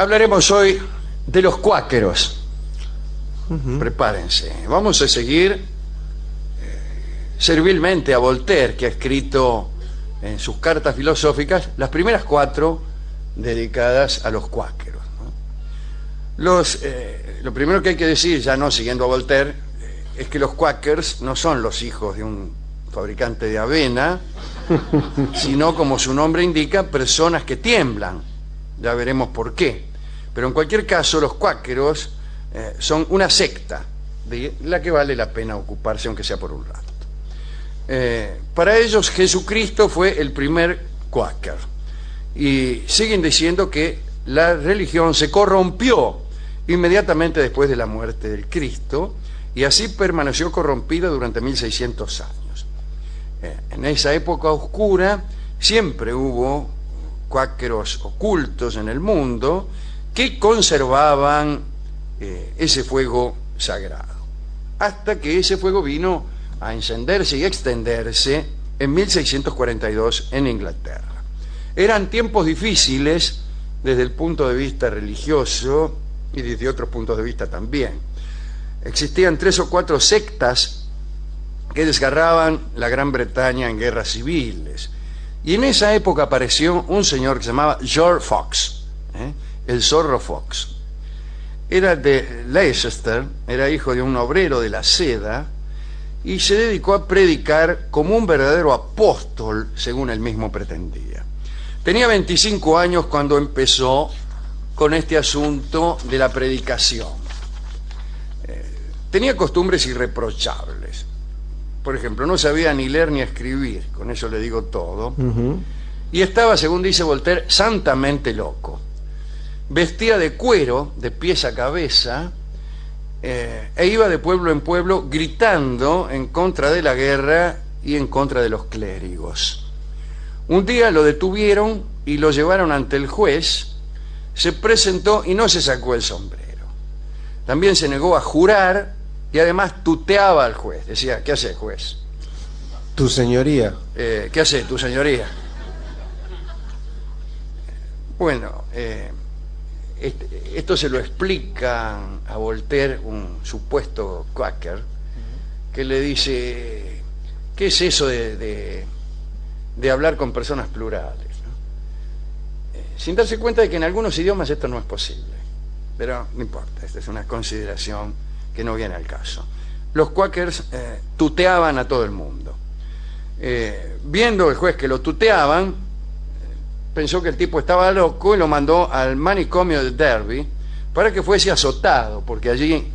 Hablaremos hoy de los cuáqueros. Prepárense. Vamos a seguir servilmente a Voltaire, que ha escrito en sus cartas filosóficas las primeras 4 dedicadas a los cuáqueros, ¿no? Lo primero que hay que decir, ya no siguiendo a Voltaire, es que los cuáquers no son los hijos de un fabricante de avena, sino, como su nombre indica, personas que tiemblan. Ya veremos por qué. Pero en cualquier caso, los cuáqueros son una secta de la que vale la pena ocuparse, aunque sea por un rato. Para ellos, Jesucristo fue el primer cuáquer. Y siguen diciendo que la religión se corrompió inmediatamente después de la muerte del Cristo, y así permaneció corrompida durante 1600 años. En esa época oscura siempre hubo cuáqueros ocultos en el mundo que conservaban ese fuego sagrado, hasta que ese fuego vino a encenderse y extenderse en 1642 en Inglaterra. Eran tiempos difíciles desde el punto de vista religioso y desde otros puntos de vista también. Existían 3 o 4 sectas que desgarraban la Gran Bretaña en guerras civiles. Y en esa época apareció un señor que se llamaba George Fox, el zorro Fox. Era de Leicester, era hijo de un obrero de la seda, y se dedicó a predicar como un verdadero apóstol, según él mismo pretendía. Tenía 25 años cuando empezó con este asunto de la predicación. Tenía costumbres irreprochables. Por ejemplo, no sabía ni leer ni escribir, con eso le digo todo. Y estaba, según dice Voltaire, santamente loco. Vestía de cuero, de pies a cabeza, e iba de pueblo en pueblo gritando en contra de la guerra y en contra de los clérigos. Un día lo detuvieron y lo llevaron ante el juez. Se presentó y no se sacó el sombrero. También se negó a jurar y además tuteaba al juez. Decía: ¿qué hace, juez? Tu señoría. ¿Qué hace, tu señoría? Bueno, esto se lo explica a Voltaire un supuesto cuáquer, que le dice: ¿qué es eso de hablar con personas plurales, ¿no? Sin darse cuenta de que en algunos idiomas esto no es posible. Pero no importa, esta es una consideración que no viene al caso. Los cuáquers tuteaban a todo el mundo. Viendo el juez que lo tuteaban, pensó que el tipo estaba loco y lo mandó al manicomio de Derby para que fuese azotado, porque allí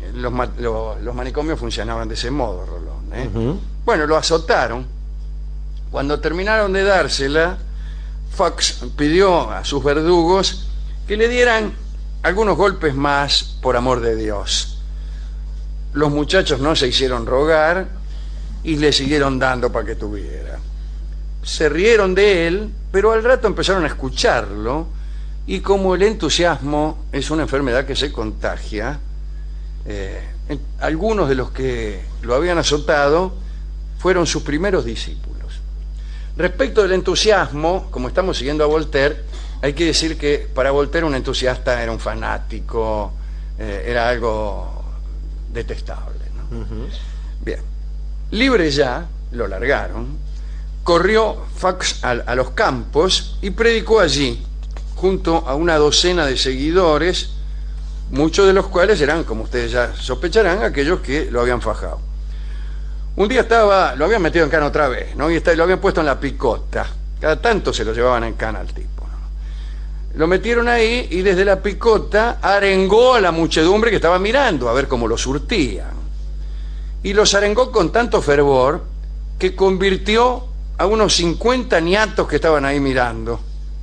los manicomios funcionaban de ese modo, Rolón. Bueno, lo azotaron. Cuando terminaron de dársela, Fox pidió a sus verdugos que le dieran algunos golpes más, por amor de Dios. Los muchachos no se hicieron rogar y le siguieron dando para que tuviera. Se rieron de él, pero al rato empezaron a escucharlo, y como el entusiasmo es una enfermedad que se contagia, algunos de los que lo habían azotado fueron sus primeros discípulos. Respecto del entusiasmo, como estamos siguiendo a Voltaire, hay que decir que para Voltaire un entusiasta era un fanático, era algo detestable, ¿no? Bien, libre ya, lo largaron, corrió Fox a los campos y predicó allí, junto a una docena de seguidores, muchos de los cuales eran, como ustedes ya sospecharán, aquellos que lo habían fajado. Un día lo habían metido en cana otra vez, ¿no? Y lo habían puesto en la picota. Cada tanto se lo llevaban en cana al tipo, ¿no? Lo metieron ahí y desde la picota arengó a la muchedumbre que estaba mirando a ver cómo lo surtían. Y los arengó con tanto fervor que convirtió a unos 50 ñatos que estaban ahí mirando.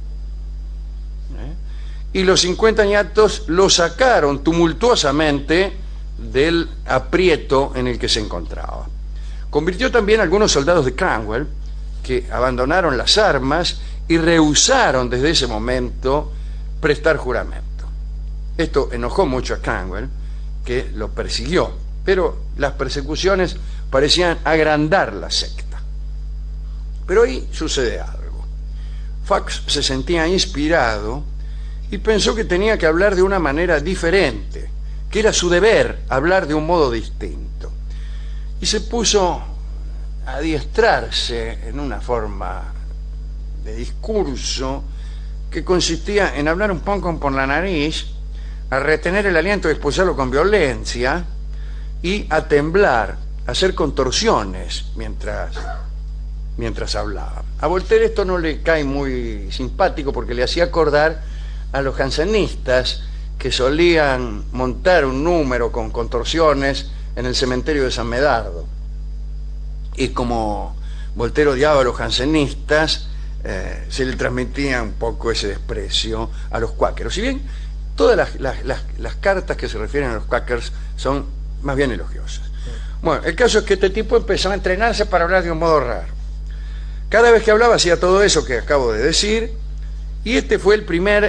Y los 50 ñatos lo sacaron tumultuosamente del aprieto en el que se encontraba. Convirtió también a algunos soldados de Cromwell, que abandonaron las armas y rehusaron desde ese momento prestar juramento. Esto enojó mucho a Cromwell, que lo persiguió, pero las persecuciones parecían agrandar la secta. Pero ahí sucede algo. Fox se sentía inspirado y pensó que tenía que hablar de una manera diferente, que era su deber hablar de un modo distinto. Y se puso a adiestrarse en una forma de discurso que consistía en hablar un poco por la nariz, a retener el aliento y expulsarlo con violencia, y a temblar, a hacer contorsiones mientras hablaba. A Voltaire esto no le cae muy simpático porque le hacía acordar a los jansenistas que solían montar un número con contorsiones en el cementerio de San Medardo. Y como Voltaire odiaba a los jansenistas, se le transmitía un poco ese desprecio a los cuáqueros. Si bien todas las cartas que se refieren a los cuáqueros son más bien elogiosas. Bueno, el caso es que este tipo empezó a entrenarse para hablar de un modo raro. Cada vez que hablaba hacía todo eso que acabo de decir, y este fue el primer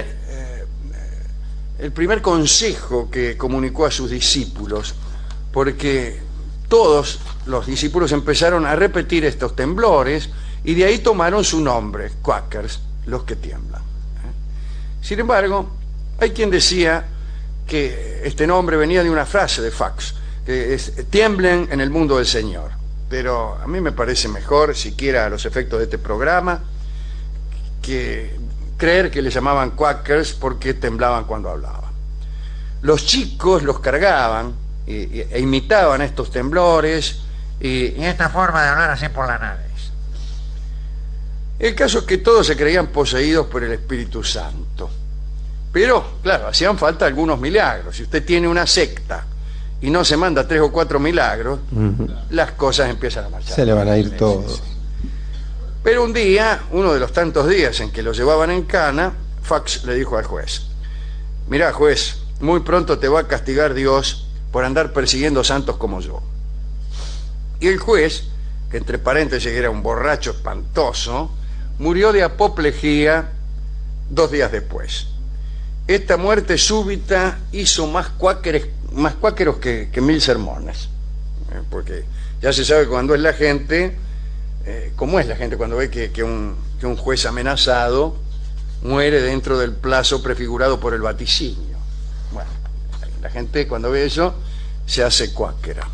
consejo que comunicó a sus discípulos, porque todos los discípulos empezaron a repetir estos temblores y de ahí tomaron su nombre, Quakers, los que tiemblan. Sin embargo, hay quien decía que este nombre venía de una frase de Fox, que es tiemblen en el mundo del Señor. Pero a mí me parece mejor, siquiera a los efectos de este programa, que creer que le llamaban Quakers porque temblaban cuando hablaban. Los chicos los cargaban e imitaban estos temblores y esta forma de hablar así por la nariz. El caso es que todos se creían poseídos por el Espíritu Santo. Pero, claro, hacían falta algunos milagros. Si usted tiene una secta y no se manda 3 o 4 milagros, las cosas empiezan a marchar. Se le van a ir todos. Pero un día, uno de los tantos días en que lo llevaban en cana, Fox le dijo al juez: mirá, juez, muy pronto te va a castigar Dios por andar persiguiendo santos como yo. Y el juez, que entre paréntesis era un borracho espantoso, murió de apoplejía 2 días después. Esta muerte súbita hizo más cuáqueros que 1000 sermones, porque ya se sabe cuando es la gente, cómo es la gente cuando ve que un juez amenazado muere dentro del plazo prefigurado por el vaticinio. Bueno, la gente cuando ve eso se hace cuáquera.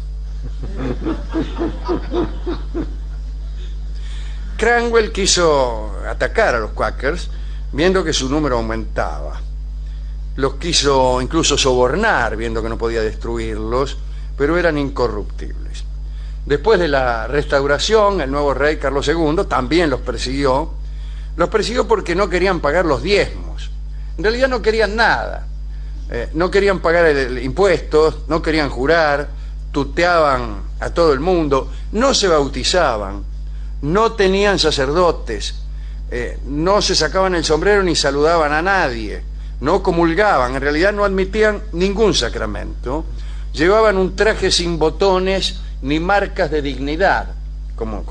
Cranwell quiso atacar a los Quakers viendo que su número aumentaba. Los quiso incluso sobornar viendo que no podía destruirlos, pero eran incorruptibles. Después de la restauración, el nuevo rey Carlos II también los persiguió. Los persiguió porque no querían pagar los diezmos. En realidad no querían nada. No querían pagar impuestos, no querían jurar, tuteaban a todo el mundo, no se bautizaban, no tenían sacerdotes, no se sacaban el sombrero ni saludaban a nadie, no comulgaban, en realidad no admitían ningún sacramento, llevaban un traje sin botones ni marcas de dignidad, como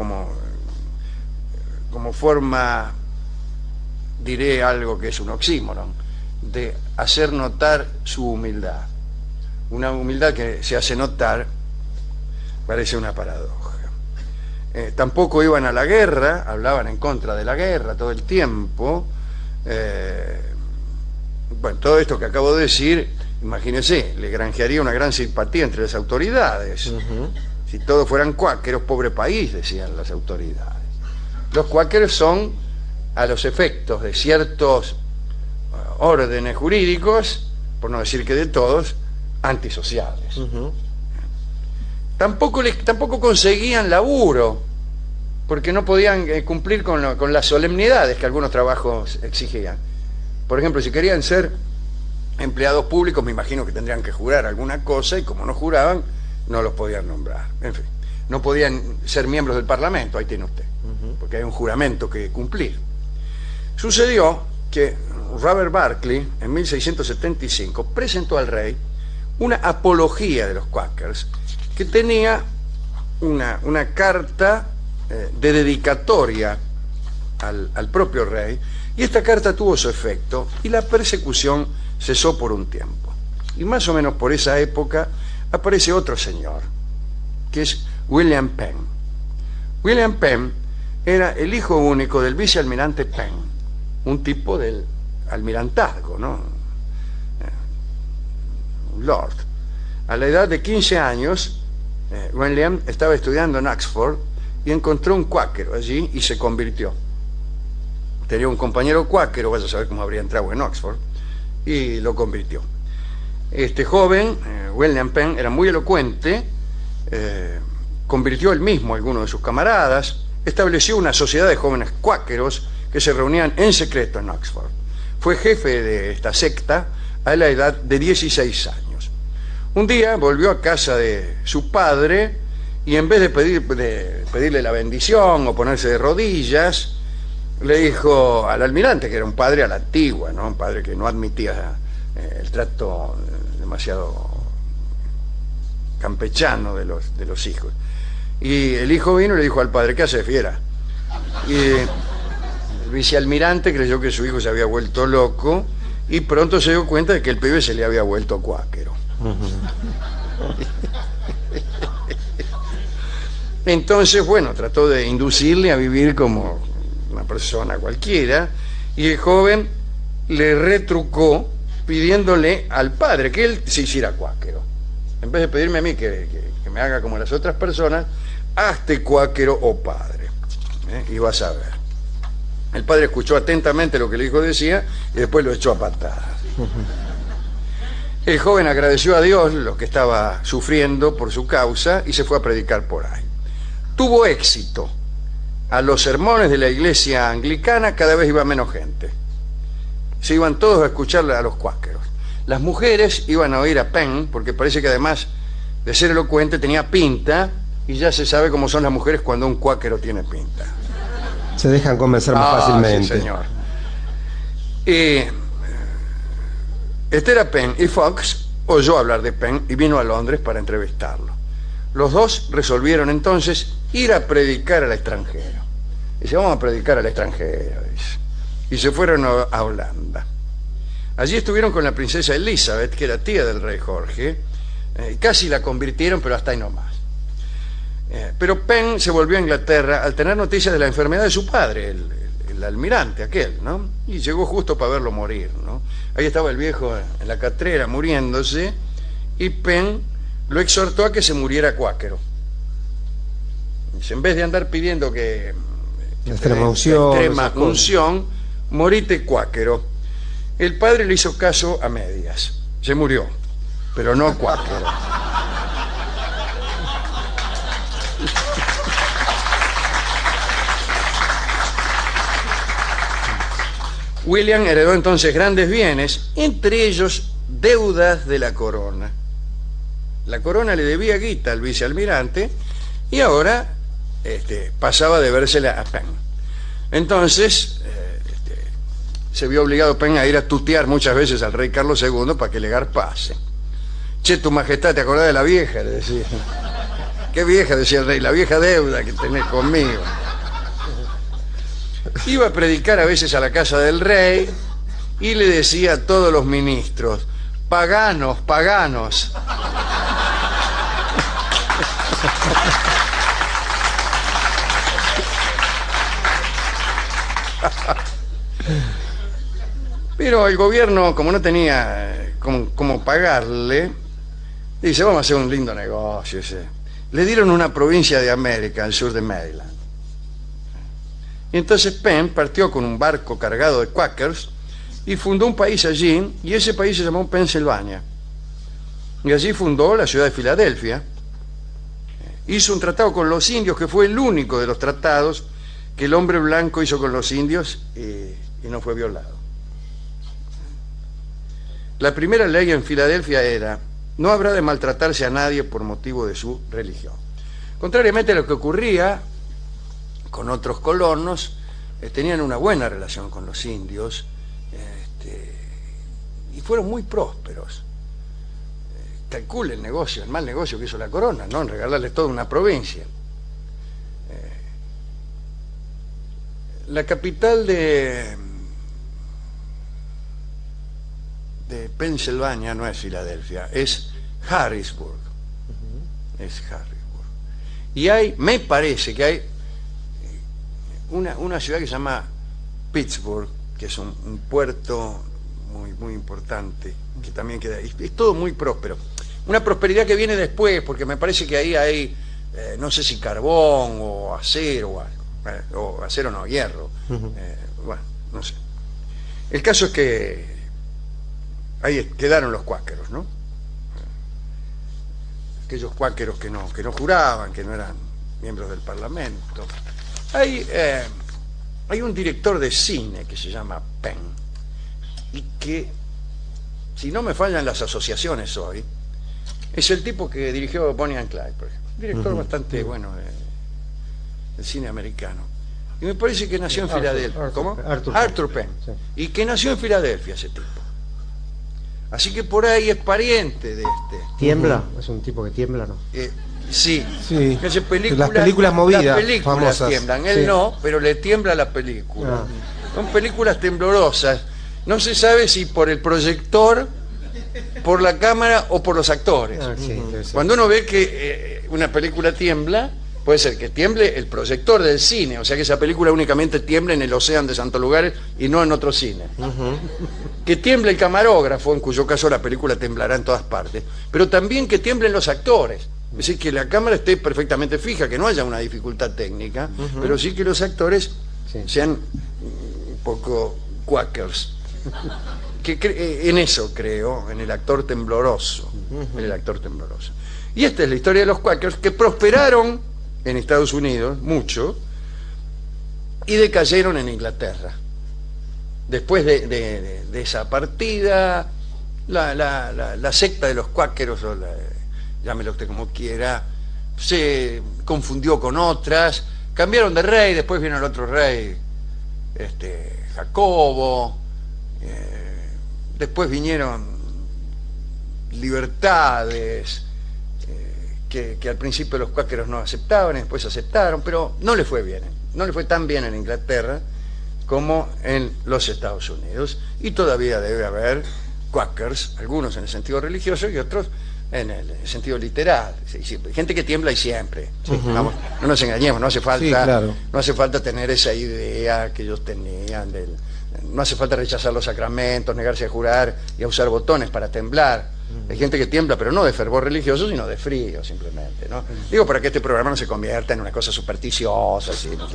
forma, diré algo que es un oxímoron, de hacer notar su humildad. Una humildad que se hace notar parece una paradoja. Tampoco iban a la guerra, hablaban en contra de la guerra todo el tiempo. Bueno, todo esto que acabo de decir, imagínense, le granjearía una gran simpatía entre las autoridades. Si todos fueran cuáqueros, pobre país, decían las autoridades. Los cuáqueros son, a los efectos de ciertos órdenes jurídicos, por no decir que de todos, antisociales. Tampoco conseguían laburo, porque no podían cumplir con las solemnidades que algunos trabajos exigían. Por ejemplo, si querían ser empleados públicos, me imagino que tendrían que jurar alguna cosa, y como no juraban, no los podían nombrar. En fin, no podían ser miembros del Parlamento, ahí tiene usted, porque hay un juramento que cumplir. Sucedió que Robert Barclay, en 1675, presentó al rey una apología de los Quakers, que tenía una carta de dedicatoria al propio rey, y esta carta tuvo su efecto y la persecución cesó por un tiempo. Y más o menos por esa época aparece otro señor, que es William Penn. William Penn era el hijo único del vicealmirante Penn, un tipo del almirantazgo, ¿no? Un lord. A la edad de 15 años, William estaba estudiando en Oxford y encontró un cuáquero allí y se convirtió. Tenía un compañero cuáquero, vaya a saber cómo habría entrado en Oxford, y lo convirtió. Este joven, William Penn, era muy elocuente, convirtió él mismo a algunos de sus camaradas, estableció una sociedad de jóvenes cuáqueros que se reunían en secreto en Oxford. Fue jefe de esta secta a la edad de 16 años. Un día volvió a casa de su padre y en vez de pedirle la bendición o ponerse de rodillas, le dijo al almirante, que era un padre a la antigua, ¿no? Un padre que no admitía el trato demasiado campechano de los hijos. Y el hijo vino y le dijo al padre: ¿qué hace, fiera? Y el vicealmirante creyó que su hijo se había vuelto loco y pronto se dio cuenta de que el pibe se le había vuelto cuáquero. Entonces, bueno, trató de inducirle a vivir como una persona cualquiera, y el joven le retrucó pidiéndole al padre que él se hiciera cuáquero. En vez de pedirme a mí que me haga como las otras personas, hazte cuáquero, oh padre. Y vas a ver. El padre escuchó atentamente lo que el hijo decía y después lo echó a patadas. El joven agradeció a Dios lo que estaba sufriendo por su causa y se fue a predicar por ahí. Tuvo éxito. A los sermones de la iglesia anglicana cada vez iba menos gente. Se iban todos a escucharle a los cuáqueros. Las mujeres iban a oír a Penn porque parece que además de ser elocuente tenía pinta, y ya se sabe cómo son las mujeres cuando un cuáquero tiene pinta. Se dejan convencer más fácilmente. Sí, señor. Esther Penn y Fox oyó hablar de Penn y vino a Londres para entrevistarlo. Los dos resolvieron entonces ir a predicar al extranjero. Dice: vamos a predicar al extranjero, dice. Y se fueron a Holanda. Allí estuvieron con la princesa Elizabeth, que era tía del rey Jorge, y casi la convirtieron, pero hasta ahí nomás. Pero Penn se volvió a Inglaterra al tener noticias de la enfermedad de su padre, el almirante aquel, ¿no? Y llegó justo para verlo morir, ¿no? Ahí estaba el viejo en la catrera muriéndose, y Penn lo exhortó a que se muriera cuáquero. Dice: en vez de andar pidiendo que extrema unción, morite cuáquero. El padre le hizo caso a medias. Se murió, pero no cuáquero. William heredó entonces grandes bienes, entre ellos deudas de la corona. La corona le debía guita al vicealmirante y ahora pasaba a debérsela a Penn. Entonces se vio obligado Penn a ir a tutear muchas veces al rey Carlos II para que le garpase. Che, tu majestad, ¿te acordás de la vieja?, le decía. ¿Qué vieja?, decía el rey. La vieja deuda que tenés conmigo. Iba a predicar a veces a la casa del rey y le decía a todos los ministros: paganos, paganos. Pero el gobierno, como no tenía cómo pagarle, dice: vamos a hacer un lindo negocio. Le dieron una provincia de América, al sur de Maryland. Y entonces Penn partió con un barco cargado de quakers y fundó un país allí, y ese país se llamó Pensilvania. Y allí fundó la ciudad de Filadelfia. Hizo un tratado con los indios, que fue el único de los tratados que el hombre blanco hizo con los indios y no fue violado. La primera ley en Filadelfia era: no habrá de maltratarse a nadie por motivo de su religión. Contrariamente a lo que ocurría con otros colonos, tenían una buena relación con los indios, y fueron muy prósperos. Calcule el negocio, el mal negocio que hizo la corona, ¿no?, en regalarles toda una provincia. La capital de Pensilvania no es Filadelfia, es Harrisburg. Es Harrisburg. Y me parece que hay una ciudad que se llama Pittsburgh, que es un puerto muy, muy importante, que también queda ahí. Es todo muy próspero. Una prosperidad que viene después, porque me parece que ahí hay, no sé si carbón o acero o algo. O acero no, hierro. Bueno, no sé. El caso es que ahí quedaron los cuáqueros, ¿no? Aquellos cuáqueros que no juraban, que no eran miembros del Parlamento. Hay un director de cine que se llama Penn, y que, si no me fallan las asociaciones hoy, es el tipo que dirigió Bonnie and Clyde, por ejemplo. Un director bastante bueno del cine americano. Y me parece que nació en Filadelfia. ¿Cómo? Arthur Penn. Sí. Y que nació en Filadelfia ese tipo. Así que por ahí es pariente de este. ¿Tiembla? ¿Es un tipo que tiembla, no? Sí. Las películas movidas, las películas famosas. tiemblan. Él no, pero le tiembla la película. Son películas temblorosas. No se sabe si por el proyector, por la cámara o por los actores. Cuando uno ve que una película tiembla, puede ser que tiemble el proyector del cine, o sea que esa película únicamente tiemble en el Océano de Santos Lugares y no en otro cine. Que tiemble el camarógrafo, en cuyo caso la película temblará en todas partes, pero también que tiemblen los actores. Es decir, que la cámara esté perfectamente fija, que no haya una dificultad técnica, pero sí que los actores sean un poco quackers. En eso creo, en el actor tembloroso. En el actor tembloroso. Y esta es la historia de los quackers, que prosperaron en Estados Unidos mucho y decayeron en Inglaterra. Después de esa partida, la secta de los cuáqueros, o llámelo usted como quiera, se confundió con otras, cambiaron de rey, después vino el otro rey, Jacobo, después vinieron libertades que al principio los cuáqueros no aceptaban y después aceptaron, pero no le fue bien, no le fue tan bien en Inglaterra como en los Estados Unidos, y todavía debe haber quackers, algunos en el sentido religioso y otros en el sentido literal. Gente que tiembla y siempre. Vamos, no nos engañemos, no hace falta tener esa idea que ellos tenían no hace falta rechazar los sacramentos, negarse a jurar y a usar botones para temblar. Hay gente que tiembla, pero no de fervor religioso, sino de frío, simplemente, ¿no? Digo, para que este programa no se convierta en una cosa supersticiosa, así, ¿no?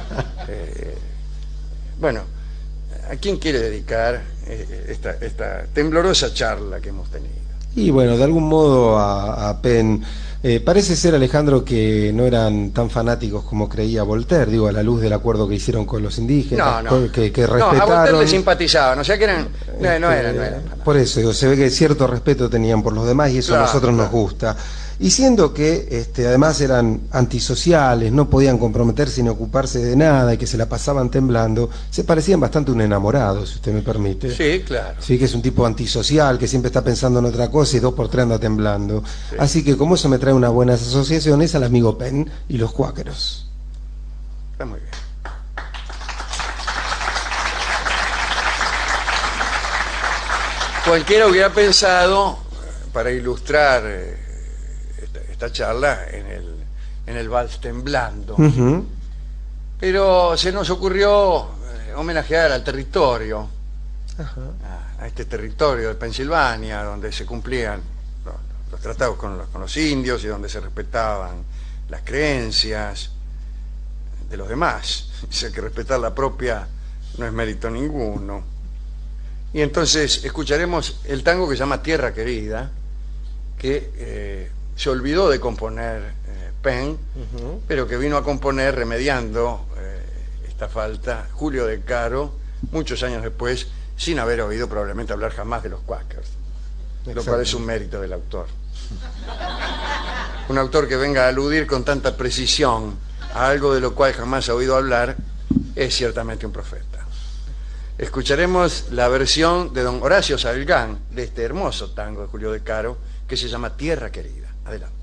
Bueno, ¿a quién quiere dedicar esta temblorosa charla que hemos tenido? Y bueno, de algún modo a Penn. Parece ser, Alejandro, que no eran tan fanáticos como creía Voltaire, digo, a la luz del acuerdo que hicieron con los indígenas, que respetaron. No, a Voltaire le simpatizaban, o sea que eran, no eran. Por eso, digo, se ve que cierto respeto tenían por los demás y eso a nosotros nos gusta. Y siendo que además eran antisociales, no podían comprometerse ni ocuparse de nada y que se la pasaban temblando, se parecían bastante a un enamorado, si usted me permite. Sí, claro. Sí, que es un tipo antisocial, que siempre está pensando en otra cosa y 2 por 3 anda temblando. Sí. Así que como eso me trae unas buenas asociaciones al amigo Penn y los cuáqueros. Está muy bien. Cualquiera hubiera pensado, para ilustrar esta charla, en el vals temblando, pero se nos ocurrió homenajear al territorio, a este territorio de Pensilvania, donde se cumplían los tratados con los indios y donde se respetaban las creencias de los demás. Dice que respetar la propia no es mérito ninguno. Y entonces escucharemos el tango que se llama Tierra Querida, que se olvidó de componer Penn, pero que vino a componer remediando esta falta Julio De Caro, muchos años después, sin haber oído probablemente hablar jamás de los quackers, lo cual es un mérito del autor. Un autor que venga a aludir con tanta precisión a algo de lo cual jamás ha oído hablar es ciertamente un profeta. Escucharemos la versión de don Horacio Salgán de este hermoso tango de Julio De Caro que se llama Tierra Querida. Adelante.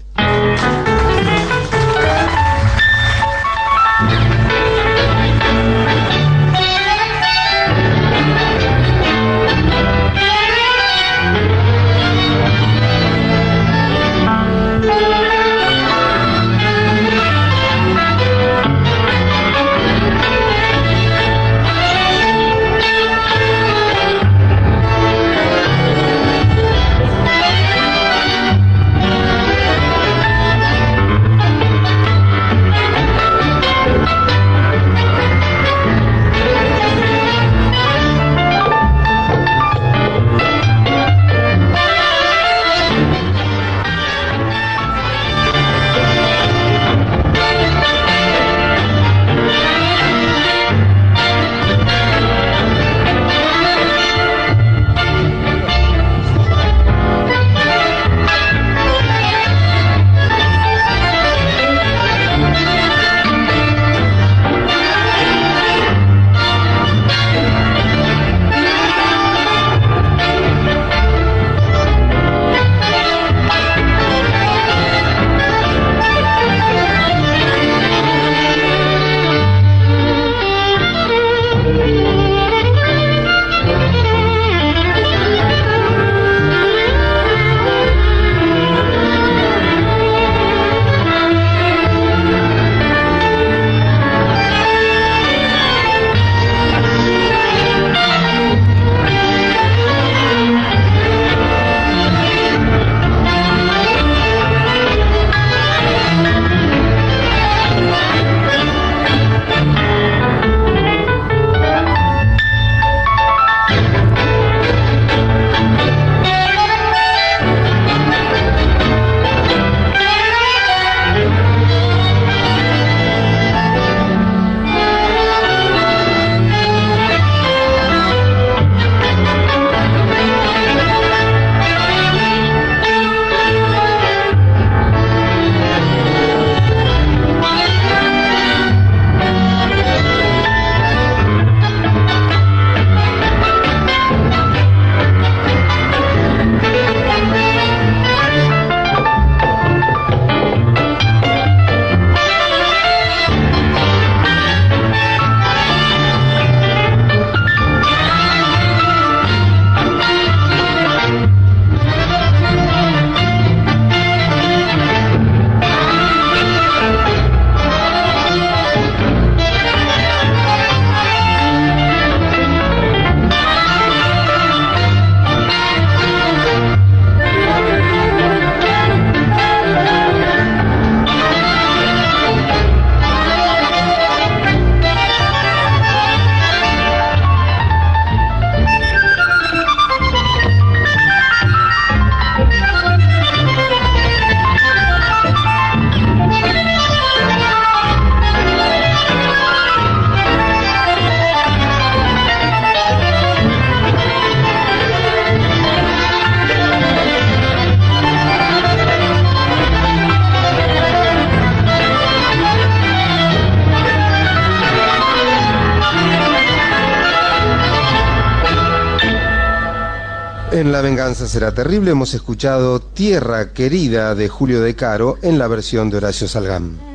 En La venganza será terrible hemos escuchado Tierra querida de Julio De Caro en la versión de Horacio Salgán.